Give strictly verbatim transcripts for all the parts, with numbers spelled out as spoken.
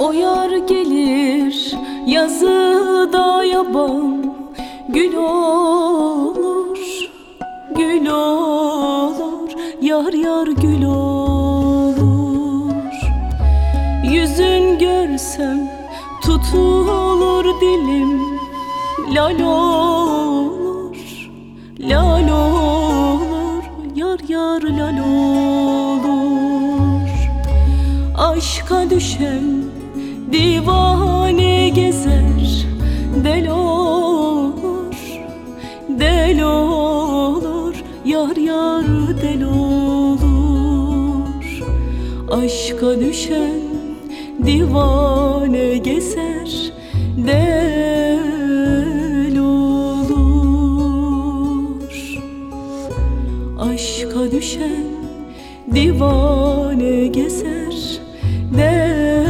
O yar gelir yazıda yaban, gül olur, gül olur, yar yar gül olur. Yüzün görsem tutulur dilim, lal olur, lal olur, yar yar lal olur. Aşka düşen divane gezer, del olur, del olur, yar yar del olur. Aşka düşen divane gezer, del olur. Aşka düşen divane gezer, del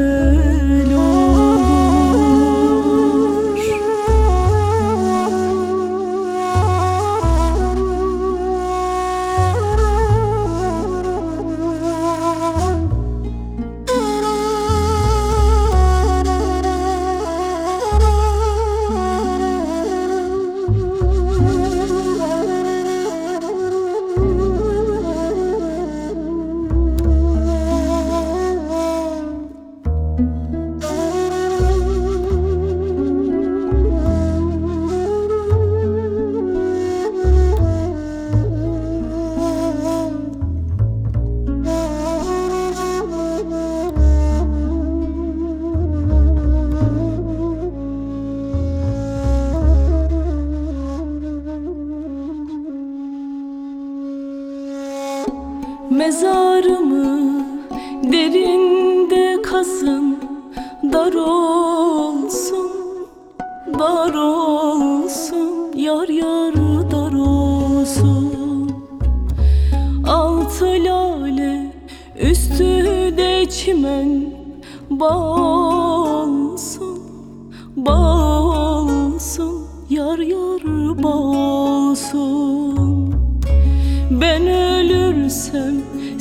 Mezarımı derinde kazın, dar olsun, dar olsun, yar yar dar olsun. Altı lale üstü de çimen, bağ olsun, bağ olsun, yar yar bağ olsun. Ben ölürsem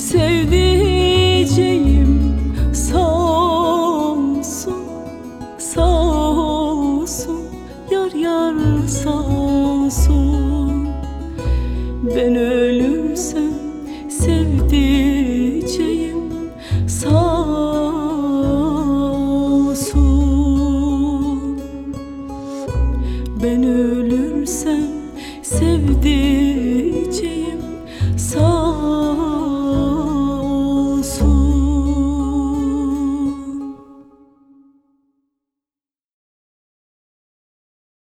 sevdiceğim sağ olsun, sağ olsun, yar yar sağ olsun. Ben ölürsem sevdiceğim sağ olsun. Ben ölürsem sevdiceğim